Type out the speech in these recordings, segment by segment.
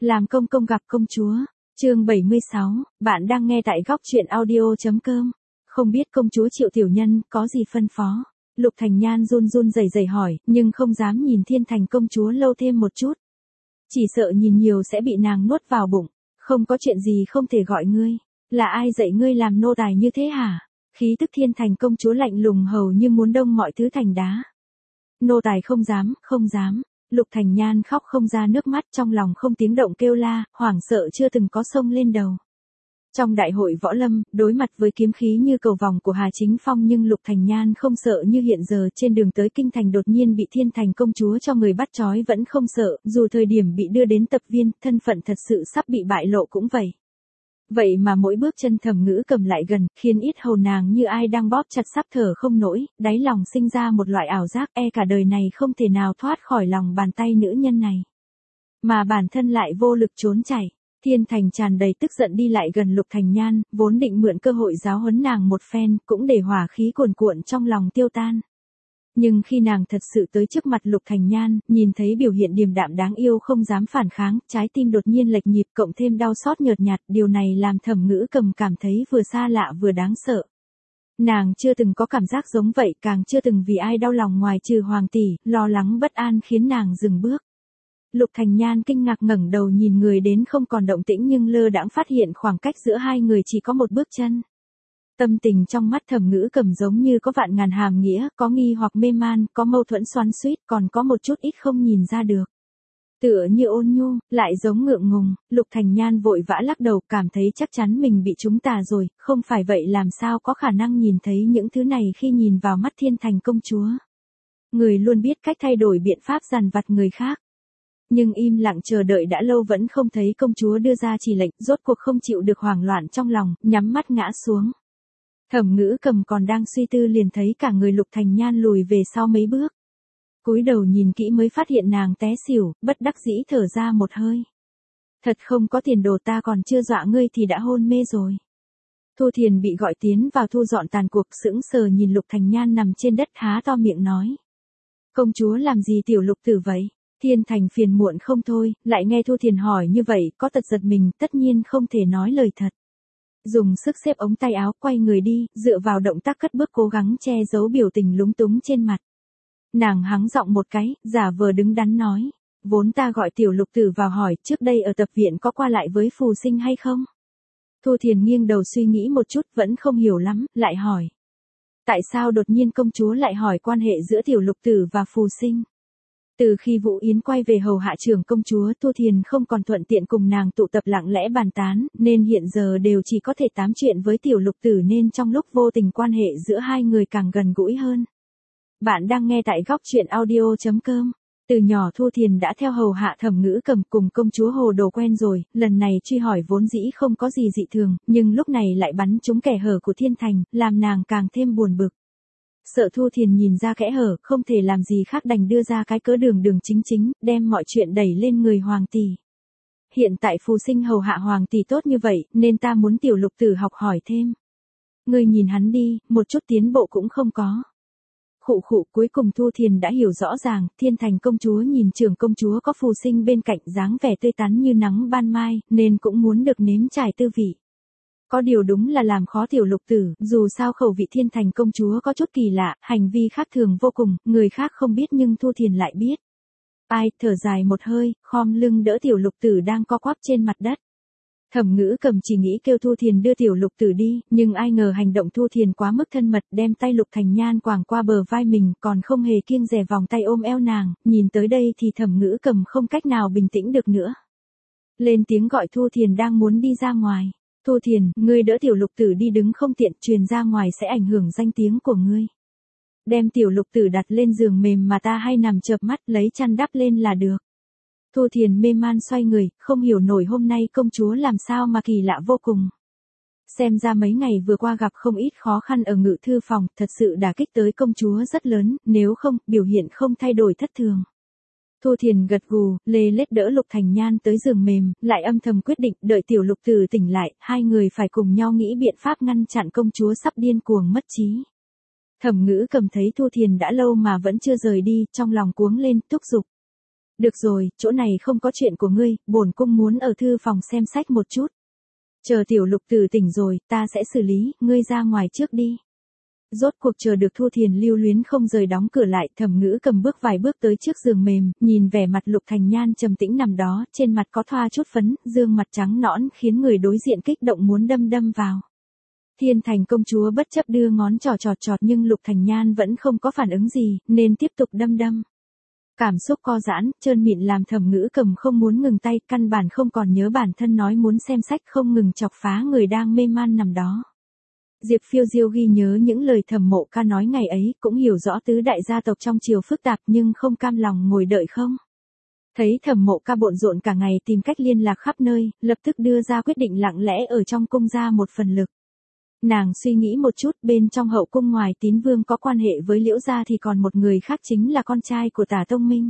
Làm công công gặp công chúa. Chương 76, bạn đang nghe tại góc truyện audio.com. Không biết công chúa Triệu Tiểu Nhân có gì phân phó. Lục Thành Nhan run run rẩy rẩy hỏi, nhưng không dám nhìn Thiên Thành công chúa lâu thêm một chút. Chỉ sợ nhìn nhiều sẽ bị nàng nuốt vào bụng. Không có chuyện gì không thể gọi ngươi. Là ai dạy ngươi làm nô tài như thế hả? Khí tức Thiên Thành công chúa lạnh lùng hầu như muốn đông mọi thứ thành đá. Nô tài không dám, không dám. Lục Thành Nhan khóc không ra nước mắt, trong lòng không tiếng động kêu la, hoảng sợ chưa từng có sông lên đầu. Trong đại hội võ lâm, đối mặt với kiếm khí như cầu vòng của Hà Chính Phong, nhưng Lục Thành Nhan không sợ như hiện giờ. Trên đường tới kinh thành đột nhiên bị Thiên Thành công chúa cho người bắt trói vẫn không sợ, dù thời điểm bị đưa đến tập viên, thân phận thật sự sắp bị bại lộ cũng vậy. Vậy mà mỗi bước chân Thẩm Ngữ Cầm lại gần, khiến yết hầu nàng như ai đang bóp chặt sắp thở không nổi, đáy lòng sinh ra một loại ảo giác cả đời này không thể nào thoát khỏi lòng bàn tay nữ nhân này. Mà bản thân lại vô lực trốn chạy. Thiên Thành tràn đầy tức giận đi lại gần Lục Thành Nhan, vốn định mượn cơ hội giáo huấn nàng một phen, cũng để hỏa khí cuồn cuộn trong lòng tiêu tan. Nhưng khi nàng thật sự tới trước mặt Lục Thành Nhan, nhìn thấy biểu hiện điềm đạm đáng yêu không dám phản kháng, trái tim đột nhiên lệch nhịp cộng thêm đau xót nhợt nhạt, điều này làm Thẩm Ngữ Cầm cảm thấy vừa xa lạ vừa đáng sợ. Nàng chưa từng có cảm giác giống vậy, càng chưa từng vì ai đau lòng ngoài trừ Hoàng tỷ, lo lắng bất an khiến nàng dừng bước. Lục Thành Nhan kinh ngạc ngẩng đầu nhìn người đến không còn động tĩnh, nhưng lơ đãng phát hiện khoảng cách giữa hai người chỉ có một bước chân. Tâm tình trong mắt Thẩm Ngữ Cầm giống như có vạn ngàn hàm nghĩa, có nghi hoặc mê man, có mâu thuẫn xoắn xuýt, còn có một chút ít không nhìn ra được. Tựa như ôn nhu, lại giống ngượng ngùng. Lục Thành Nhan vội vã lắc đầu, cảm thấy chắc chắn mình bị trúng tà rồi, không phải vậy làm sao có khả năng nhìn thấy những thứ này khi nhìn vào mắt Thiên Thành công chúa. Người luôn biết cách thay đổi biện pháp dằn vặt người khác. Nhưng im lặng chờ đợi đã lâu vẫn không thấy công chúa đưa ra chỉ lệnh, rốt cuộc không chịu được hoảng loạn trong lòng, nhắm mắt ngã xuống. Thẩm Ngữ Cầm còn đang suy tư liền thấy cả người Lục Thành Nhan lùi về sau mấy bước. Cúi đầu nhìn kỹ mới phát hiện nàng té xỉu, bất đắc dĩ thở ra một hơi. Thật không có tiền đồ, ta còn chưa dọa ngươi thì đã hôn mê rồi. Thu Thiền bị gọi tiến vào thu dọn tàn cuộc, sững sờ nhìn Lục Thành Nhan nằm trên đất há to miệng nói. Công chúa làm gì tiểu Lục tử vậy? Thiên Thành phiền muộn không thôi, lại nghe Thu Thiền hỏi như vậy, có tật giật mình, tất nhiên không thể nói lời thật. Dùng sức xếp ống tay áo, quay người đi, dựa vào động tác cất bước cố gắng che giấu biểu tình lúng túng trên mặt. Nàng hắng giọng một cái, giả vờ đứng đắn nói. Vốn ta gọi tiểu Lục tử vào hỏi, trước đây ở tập viện có qua lại với phù sinh hay không? Thu Thiền nghiêng đầu suy nghĩ một chút, vẫn không hiểu lắm, lại hỏi. Tại sao đột nhiên công chúa lại hỏi quan hệ giữa tiểu Lục tử và phù sinh? Từ khi Vũ Yến quay về hầu hạ trưởng công chúa, Thu Thiền không còn thuận tiện cùng nàng tụ tập lặng lẽ bàn tán, nên hiện giờ đều chỉ có thể tám chuyện với tiểu Lục tử, nên trong lúc vô tình quan hệ giữa hai người càng gần gũi hơn. Bạn đang nghe tại góc truyện audio.com. Từ nhỏ Thu Thiền đã theo hầu hạ Thẩm Ngữ Cầm cùng công chúa hồ đồ quen rồi, lần này truy hỏi vốn dĩ không có gì dị thường, nhưng lúc này lại bắn trúng kẽ hở của Thiên Thành, làm nàng càng thêm buồn bực. Sợ Thu Thiền nhìn ra kẽ hở, không thể làm gì khác đành đưa ra cái cớ đường chính chính, đem mọi chuyện đẩy lên người Hoàng tỷ. Hiện tại phù sinh hầu hạ Hoàng tỷ tốt như vậy, nên ta muốn tiểu Lục tử học hỏi thêm. Ngươi nhìn hắn đi, một chút tiến bộ cũng không có. Khụ khụ, cuối cùng Thu Thiền đã hiểu rõ ràng, Thiên Thành công chúa nhìn trưởng công chúa có phù sinh bên cạnh dáng vẻ tươi tắn như nắng ban mai, nên cũng muốn được nếm trải tư vị. Có điều đúng là làm khó tiểu Lục tử, dù sao khẩu vị Thiên Thành công chúa có chút kỳ lạ, hành vi khác thường vô cùng, người khác không biết nhưng Thu Thiền lại biết. Ai, thở dài một hơi, khom lưng đỡ tiểu Lục tử đang co quắp trên mặt đất. Thẩm Ngữ Cầm chỉ nghĩ kêu Thu Thiền đưa tiểu Lục tử đi, nhưng ai ngờ hành động Thu Thiền quá mức thân mật, đem tay Lục Thành Nhan quàng qua bờ vai mình, còn không hề kiêng dè vòng tay ôm eo nàng, nhìn tới đây thì Thẩm Ngữ Cầm không cách nào bình tĩnh được nữa. Lên tiếng gọi Thu Thiền đang muốn đi ra ngoài. Thu Thiền, ngươi đỡ tiểu Lục tử đi, đứng không tiện, truyền ra ngoài sẽ ảnh hưởng danh tiếng của ngươi. Đem tiểu Lục tử đặt lên giường mềm mà ta hay nằm chợp mắt, lấy chăn đắp lên là được. Thu Thiền mê man xoay người, không hiểu nổi hôm nay công chúa làm sao mà kỳ lạ vô cùng. Xem ra mấy ngày vừa qua gặp không ít khó khăn ở ngự thư phòng, thật sự đả kích tới công chúa rất lớn, nếu không, biểu hiện không thay đổi thất thường. Thu Thiền gật gù, lê lết đỡ Lục Thành Nhan tới giường mềm, lại âm thầm quyết định đợi tiểu Lục tử tỉnh lại, hai người phải cùng nhau nghĩ biện pháp ngăn chặn công chúa sắp điên cuồng mất trí. Thẩm Ngữ Cầm thấy Thu Thiền đã lâu mà vẫn chưa rời đi, trong lòng cuống lên, thúc giục. Được rồi, chỗ này không có chuyện của ngươi, bổn cung muốn ở thư phòng xem sách một chút. Chờ tiểu lục tử tỉnh rồi, ta sẽ xử lý, ngươi ra ngoài trước đi. Rốt cuộc chờ được Thu Thiền lưu luyến không rời đóng cửa lại, Thẩm Ngữ cầm bước vài bước tới trước giường mềm, nhìn vẻ mặt Lục Thành Nhan trầm tĩnh nằm đó, trên mặt có thoa chút phấn, dương mặt trắng nõn khiến người đối diện kích động muốn đâm vào. Thiên Thành công chúa bất chấp đưa ngón trỏ chọt nhưng Lục Thành Nhan vẫn không có phản ứng gì, nên tiếp tục đâm. Cảm xúc co giãn, trơn mịn làm Thẩm Ngữ cầm không muốn ngừng tay, căn bản không còn nhớ bản thân nói muốn xem sách, không ngừng chọc phá người đang mê man nằm đó. Diệp Phiêu Diêu ghi nhớ những lời Thẩm Mộ Ca nói ngày ấy, cũng hiểu rõ tứ đại gia tộc trong triều phức tạp nhưng không cam lòng ngồi đợi không. Thấy Thẩm Mộ Ca bộn rộn cả ngày tìm cách liên lạc khắp nơi, lập tức đưa ra quyết định lặng lẽ ở trong cung ra một phần lực. Nàng suy nghĩ một chút, bên trong hậu cung ngoài Tín Vương có quan hệ với Liễu gia thì còn một người khác chính là con trai của Tả Tông Minh.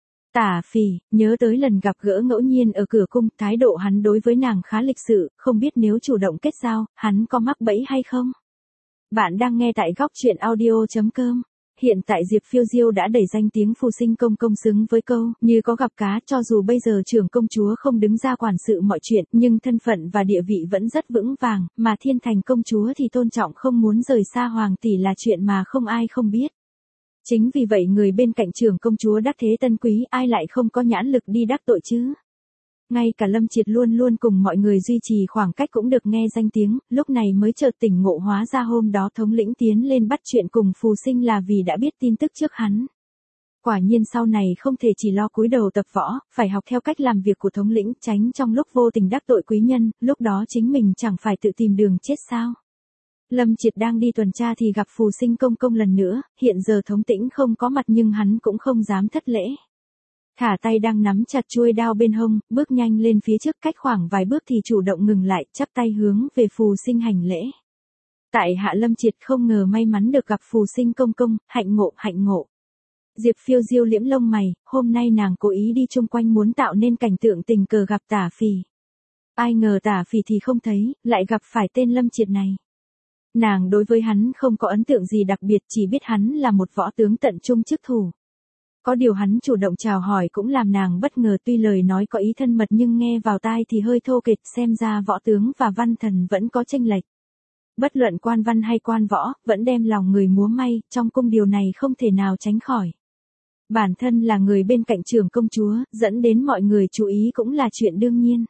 Tả Phỉ, nhớ tới lần gặp gỡ ngẫu nhiên ở cửa cung, thái độ hắn đối với nàng khá lịch sự, không biết nếu chủ động kết giao, hắn có mắc bẫy hay không? Bạn đang nghe tại góc truyện audio.com. Hiện tại Diệp Phiêu Diêu đã đẩy danh tiếng phù sinh công công xứng với câu, như có gặp cá, cho dù bây giờ trưởng công chúa không đứng ra quản sự mọi chuyện, nhưng thân phận và địa vị vẫn rất vững vàng, mà Thiên Thành công chúa thì tôn trọng không muốn rời xa hoàng tỷ là chuyện mà không ai không biết. Chính vì vậy người bên cạnh trưởng công chúa đắc thế tân quý ai lại không có nhãn lực đi đắc tội chứ. Ngay cả Lâm Triệt luôn luôn cùng mọi người duy trì khoảng cách cũng được nghe danh tiếng, lúc này mới chợt tỉnh ngộ hóa ra hôm đó thống lĩnh tiến lên bắt chuyện cùng phù sinh là vì đã biết tin tức trước hắn. Quả nhiên sau này không thể chỉ lo cúi đầu tập võ, phải học theo cách làm việc của thống lĩnh, tránh trong lúc vô tình đắc tội quý nhân, lúc đó chính mình chẳng phải tự tìm đường chết sao. Lâm Triệt đang đi tuần tra thì gặp phù sinh công công lần nữa, hiện giờ thống tĩnh không có mặt nhưng hắn cũng không dám thất lễ. Thả tay đang nắm chặt chuôi đao bên hông, bước nhanh lên phía trước cách khoảng vài bước thì chủ động ngừng lại, chắp tay hướng về phù sinh hành lễ. Tại hạ Lâm Triệt không ngờ may mắn được gặp phù sinh công công, hạnh ngộ. Diệp Phiêu Diêu liễm lông mày, hôm nay nàng cố ý đi chung quanh muốn tạo nên cảnh tượng tình cờ gặp Tả Phỉ. Ai ngờ Tả Phỉ thì không thấy, lại gặp phải tên Lâm Triệt này. Nàng đối với hắn không có ấn tượng gì đặc biệt, chỉ biết hắn là một võ tướng tận trung chức thủ. Có điều hắn chủ động chào hỏi cũng làm nàng bất ngờ, tuy lời nói có ý thân mật nhưng nghe vào tai thì hơi thô kệch, xem ra võ tướng và văn thần vẫn có chênh lệch. Bất luận quan văn hay quan võ, vẫn đem lòng người múa may, trong cung điều này không thể nào tránh khỏi. Bản thân là người bên cạnh trưởng công chúa, dẫn đến mọi người chú ý cũng là chuyện đương nhiên.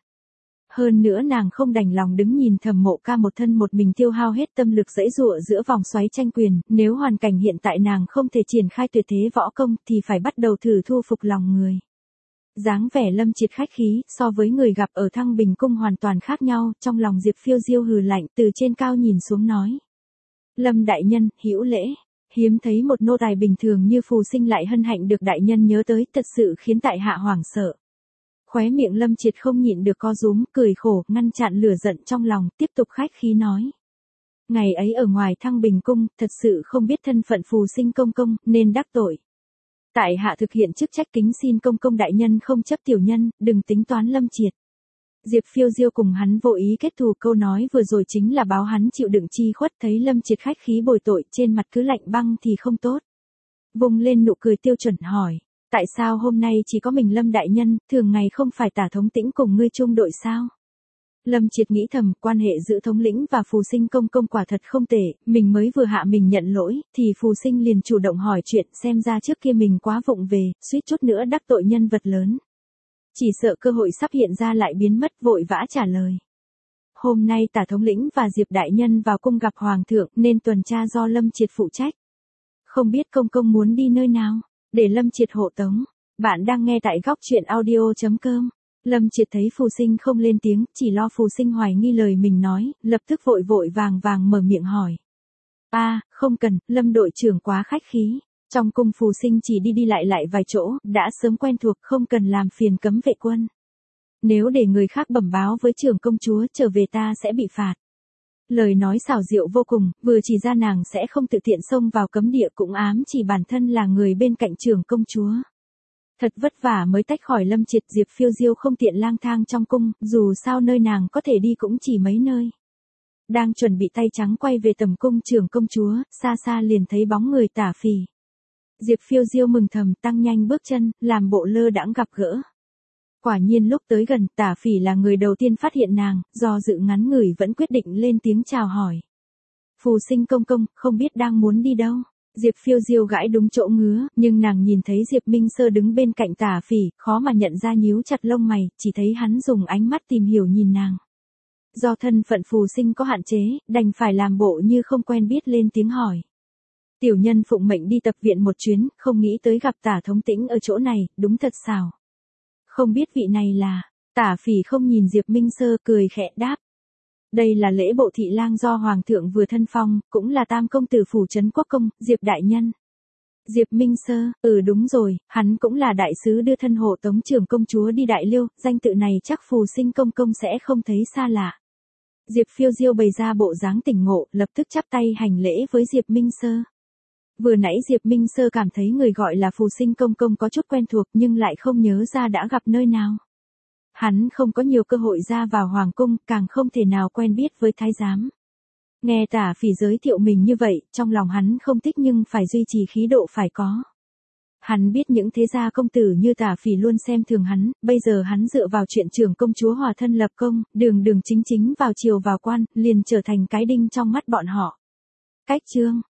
Hơn nữa nàng không đành lòng đứng nhìn Thẩm Mộ Ca một thân một mình tiêu hao hết tâm lực giãy giụa giữa vòng xoáy tranh quyền, nếu hoàn cảnh hiện tại nàng không thể triển khai tuyệt thế võ công thì phải bắt đầu thử thu phục lòng người. Dáng vẻ Lâm Triệt khách khí, so với người gặp ở Thăng Bình cung hoàn toàn khác nhau, trong lòng Diệp Phiêu Diêu hừ lạnh, từ trên cao nhìn xuống nói: "Lâm đại nhân, hữu lễ." Hiếm thấy một nô tài bình thường như phù sinh lại hân hạnh được đại nhân nhớ tới, thật sự khiến tại hạ hoảng sợ. Khóe miệng Lâm Triệt không nhịn được co rúm, cười khổ, ngăn chặn lửa giận trong lòng, tiếp tục khách khí nói: "Ngày ấy ở ngoài Thăng Bình cung, thật sự không biết thân phận phù sinh công công, nên đắc tội. Tại hạ thực hiện chức trách kính xin công công đại nhân không chấp tiểu nhân, đừng tính toán Lâm Triệt." Diệp Phiêu Diêu cùng hắn vô ý kết thù, câu nói vừa rồi chính là báo hắn chịu đựng chi khuất, thấy Lâm Triệt khách khí bồi tội, trên mặt cứ lạnh băng thì không tốt. Vùng lên nụ cười tiêu chuẩn hỏi: "Tại sao hôm nay chỉ có mình Lâm đại nhân, thường ngày không phải Tả thống tĩnh cùng ngươi chung đội sao?" Lâm Triệt nghĩ thầm, quan hệ giữa thống lĩnh và phù sinh công công quả thật không tệ, mình mới vừa hạ mình nhận lỗi, thì phù sinh liền chủ động hỏi chuyện, xem ra trước kia mình quá vụng về, suýt chút nữa đắc tội nhân vật lớn. Chỉ sợ cơ hội sắp hiện ra lại biến mất, vội vã trả lời: "Hôm nay Tả thống lĩnh và Diệp đại nhân vào cung gặp hoàng thượng, nên tuần tra do Lâm Triệt phụ trách. Không biết công công muốn đi nơi nào, để Lâm Triệt hộ tống." Bạn đang nghe tại góc truyện audio.com. Lâm Triệt thấy phù sinh không lên tiếng, chỉ lo phù sinh hoài nghi lời mình nói, lập tức vội vàng mở miệng hỏi: "Không cần, Lâm đội trưởng quá khách khí. Trong cung phù sinh chỉ đi lại vài chỗ, đã sớm quen thuộc, không cần làm phiền cấm vệ quân. Nếu để người khác bẩm báo với trưởng công chúa trở về ta sẽ bị phạt." Lời nói xảo diệu vô cùng, vừa chỉ ra nàng sẽ không tự tiện xông vào cấm địa, cũng ám chỉ bản thân là người bên cạnh trưởng công chúa. Thật vất vả mới tách khỏi Lâm Triệt, Diệp Phiêu Diêu không tiện lang thang trong cung, dù sao nơi nàng có thể đi cũng chỉ mấy nơi. Đang chuẩn bị tay trắng quay về tầm cung trưởng công chúa, xa xa liền thấy bóng người Tả Phỉ. Diệp Phiêu Diêu mừng thầm tăng nhanh bước chân, làm bộ lơ đãng gặp gỡ. Quả nhiên lúc tới gần, Tả Phỉ là người đầu tiên phát hiện nàng, do dự ngắn ngủi vẫn quyết định lên tiếng chào hỏi. Phù Sinh công công, không biết đang muốn đi đâu. Diệp Phiêu Diêu gãi đúng chỗ ngứa, nhưng nàng nhìn thấy Diệp Minh Sơ đứng bên cạnh Tả Phỉ, khó mà nhận ra, nhíu chặt lông mày, chỉ thấy hắn dùng ánh mắt tìm hiểu nhìn nàng. Do thân phận Phù Sinh có hạn chế, đành phải làm bộ như không quen biết lên tiếng hỏi. Tiểu nhân phụng mệnh đi tập viện một chuyến, không nghĩ tới gặp Tả thống tĩnh ở chỗ này, đúng thật xảo. Không biết vị này là, Tả Phỉ không nhìn Diệp Minh Sơ, cười khẽ đáp. Đây là lễ bộ thị lang do Hoàng thượng vừa thân phong, cũng là tam công tử phủ trấn quốc công, Diệp đại nhân. Diệp Minh Sơ, đúng rồi, hắn cũng là đại sứ đưa thân hộ tống trưởng công chúa đi Đại Liêu, danh tự này chắc Phù Sinh công công sẽ không thấy xa lạ. Diệp Phiêu Diêu bày ra bộ dáng tỉnh ngộ, lập tức chắp tay hành lễ với Diệp Minh Sơ. Vừa nãy Diệp Minh Sơ cảm thấy người gọi là Phù Sinh công công có chút quen thuộc nhưng lại không nhớ ra đã gặp nơi nào. Hắn không có nhiều cơ hội ra vào hoàng cung, càng không thể nào quen biết với thái giám. Nghe Tả Phỉ giới thiệu mình như vậy, trong lòng hắn không thích nhưng phải duy trì khí độ phải có. Hắn biết những thế gia công tử như Tả Phỉ luôn xem thường hắn, bây giờ hắn dựa vào chuyện trưởng công chúa hòa thân lập công, đường đường chính chính vào triều vào quan, liền trở thành cái đinh trong mắt bọn họ. Cách chương